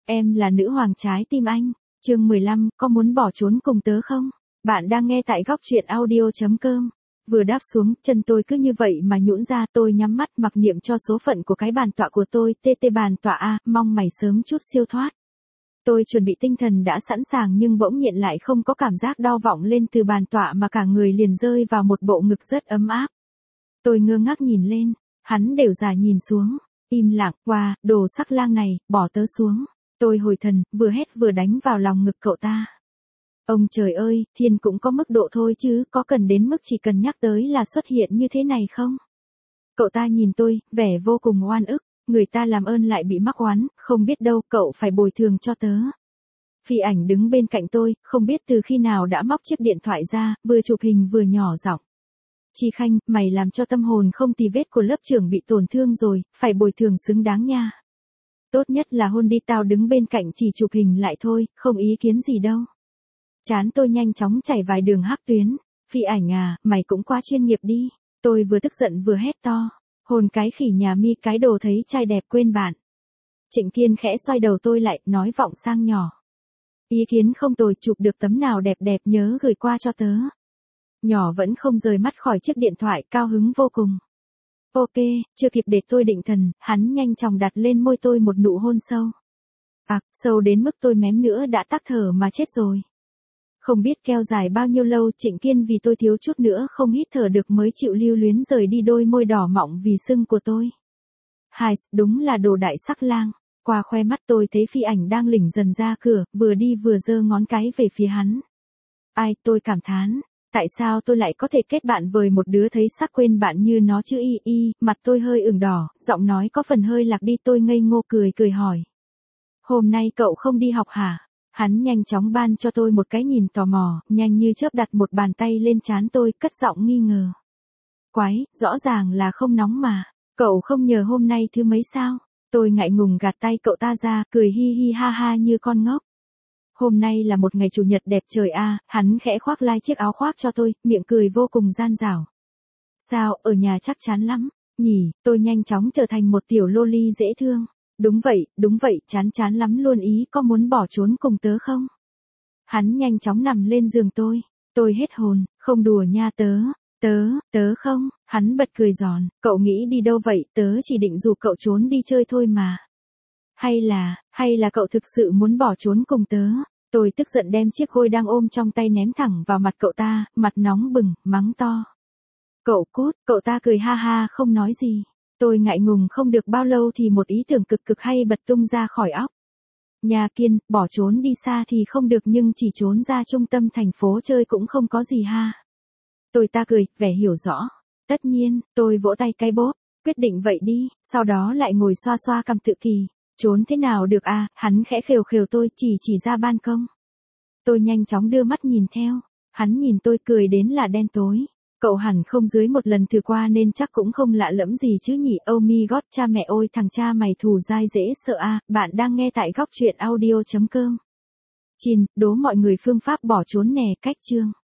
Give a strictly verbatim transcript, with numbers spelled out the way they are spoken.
Em là nữ hoàng trái tim anh. Chương mười lăm, có muốn bỏ trốn cùng tớ không? Bạn đang nghe tại góc truyện audio chấm com. Vừa đáp xuống, chân tôi cứ như vậy mà nhũn ra, tôi nhắm mắt mặc niệm cho số phận của cái bàn tọa của tôi, tê tê bàn tọa a, mong mày sớm chút siêu thoát. Tôi chuẩn bị tinh thần đã sẵn sàng nhưng bỗng nhiên lại không có cảm giác đau vọng lên từ bàn tọa mà cả người liền rơi vào một bộ ngực rất ấm áp. Tôi ngơ ngác nhìn lên, hắn đều già nhìn xuống, im lặng, qua, đồ sắc lang này, bỏ tớ xuống. Tôi hồi thần, vừa hét vừa đánh vào lòng ngực cậu ta. Ông trời ơi, thiên cũng có mức độ thôi chứ, có cần đến mức chỉ cần nhắc tới là xuất hiện như thế này không? Cậu ta nhìn tôi, vẻ vô cùng oan ức, người ta làm ơn lại bị mắc oán, không biết đâu, cậu phải bồi thường cho tớ. Phi ảnh đứng bên cạnh tôi, không biết từ khi nào đã móc chiếc điện thoại ra, vừa chụp hình vừa nhỏ giọng. Chi Khanh, mày làm cho tâm hồn không tì vết của lớp trưởng bị tổn thương rồi, phải bồi thường xứng đáng nha. Tốt nhất là hôn đi, tao đứng bên cạnh chỉ chụp hình lại thôi, không ý kiến gì đâu. Chán tôi nhanh chóng chảy vài đường hắc tuyến. Phi ảnh à, mày cũng quá chuyên nghiệp đi. Tôi vừa tức giận vừa hét to. Hôn cái khỉ nhà mi, cái đồ thấy trai đẹp quên bạn. Trịnh Kiên khẽ xoay đầu tôi lại, nói vọng sang nhỏ. Ý kiến không tồi, chụp được tấm nào đẹp đẹp nhớ gửi qua cho tớ. Nhỏ vẫn không rời mắt khỏi chiếc điện thoại, cao hứng vô cùng. Ok, chưa kịp để tôi định thần, hắn nhanh chóng đặt lên môi tôi một nụ hôn sâu. À, sâu đến mức tôi mém nữa đã tắc thở mà chết rồi. Không biết kéo dài bao nhiêu lâu, Trịnh Kiên vì tôi thiếu chút nữa không hít thở được mới chịu lưu luyến rời đi đôi môi đỏ mọng vì sưng của tôi. Hai, đúng là đồ đại sắc lang. Qua khoe mắt tôi thấy Phi ảnh đang lỉnh dần ra cửa, vừa đi vừa giơ ngón cái về phía hắn. Ai, tôi cảm thán. Tại sao tôi lại có thể kết bạn với một đứa thấy sắc quên bạn như nó chứ? Y y, mặt tôi hơi ửng đỏ, giọng nói có phần hơi lạc đi. Tôi ngây ngô cười cười hỏi. Hôm nay cậu không đi học hả? Hắn nhanh chóng ban cho tôi một cái nhìn tò mò, nhanh như chớp đặt một bàn tay lên trán tôi, cất giọng nghi ngờ. Quái, rõ ràng là không nóng mà, cậu không nhờ hôm nay thứ mấy sao? Tôi ngại ngùng gạt tay cậu ta ra, cười hi hi ha ha như con ngốc. Hôm nay là một ngày chủ nhật đẹp trời a, à, hắn khẽ khoác lai chiếc áo khoác cho tôi, miệng cười vô cùng gian dảo. Sao, ở nhà chắc chắn lắm, nhỉ? Tôi nhanh chóng trở thành một tiểu loli dễ thương. Đúng vậy, đúng vậy, chán chán lắm luôn, ý có muốn bỏ trốn cùng tớ không? Hắn nhanh chóng nằm lên giường tôi. Tôi hết hồn, không đùa nha tớ, tớ, tớ không, hắn bật cười giòn, cậu nghĩ đi đâu vậy, tớ chỉ định rủ cậu trốn đi chơi thôi mà. Hay là, hay là cậu thực sự muốn bỏ trốn cùng tớ? Tôi tức giận đem chiếc gôi đang ôm trong tay ném thẳng vào mặt cậu ta, mặt nóng bừng, mắng to. Cậu cút, cậu ta cười ha ha không nói gì. Tôi ngại ngùng không được bao lâu thì một ý tưởng cực cực hay bật tung ra khỏi óc. Nhà Kiên, bỏ trốn đi xa thì không được nhưng chỉ trốn ra trung tâm thành phố chơi cũng không có gì ha. Tôi ta cười, vẻ hiểu rõ. Tất nhiên, tôi vỗ tay cái bóp, quyết định vậy đi, sau đó lại ngồi xoa xoa cằm tự kỳ. Trốn thế nào được à, hắn khẽ khều khều tôi, chỉ chỉ ra ban công. Tôi nhanh chóng đưa mắt nhìn theo, hắn nhìn tôi cười đến là đen tối. Cậu hẳn không dưới một lần thử qua nên chắc cũng không lạ lẫm gì chứ nhỉ. Oh my god, cha mẹ ôi, thằng cha mày thù dai dễ sợ a. À. Bạn đang nghe tại góc truyện audio chấm com. Chin, đố mọi người phương pháp bỏ trốn nè, cách chương.